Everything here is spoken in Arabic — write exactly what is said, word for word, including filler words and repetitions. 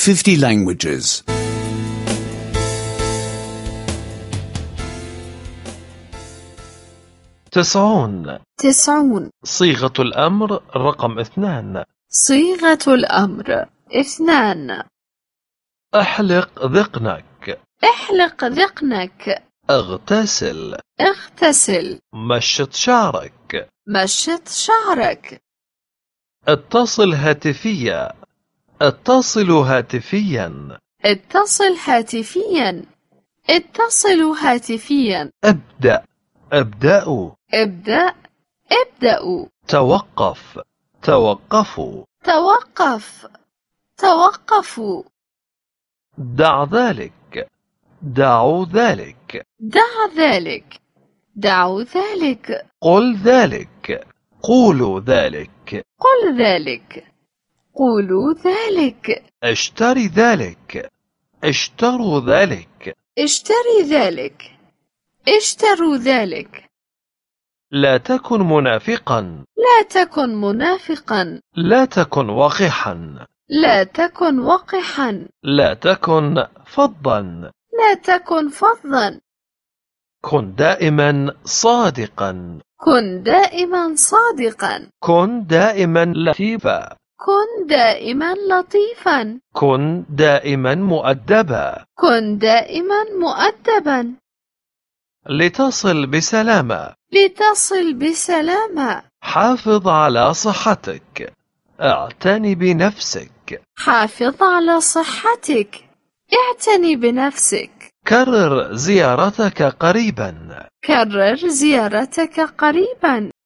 fifty languages. تسعون. تسعون. صيغة الأمر رقم اثنان. صيغة الأمر اثنان. احلق ذقنك. احلق ذقنك. اغتسل. اغتسل. مشط شعرك. مشط شعرك. اتصل هاتفيا. اتصل هاتفيا. اتصل هاتفيا. اتصل هاتفيا. ابدأ. ابدأوا. ابدأ. ابدأوا. توقف. توقفوا. توقف. توقفوا. دع ذلك. دعوا ذلك. دع ذلك. دعوا ذلك. قل ذلك. قولوا ذلك. قل ذلك. قولوا ذلك. اشتري ذلك. اشتروا ذلك. اشتري ذلك. اشتروا ذلك. لا تكن منافقا. لا تكن منافقا. لا تكن وقحا. لا تكن وقحا. لا تكن فظا. لا تكن فظا. كن دائما صادقا. كن دائما صادقا. كن دائما لطيفا. كن دائما لطيفا. كن دائما مؤدبا. كن دائما مؤدبا. لتصل بسلامة. لتصل بسلامة. حافظ على صحتك. اعتني بنفسك. حافظ على صحتك. اعتني بنفسك. كرر زيارتك قريبا. كرر زيارتك قريبا.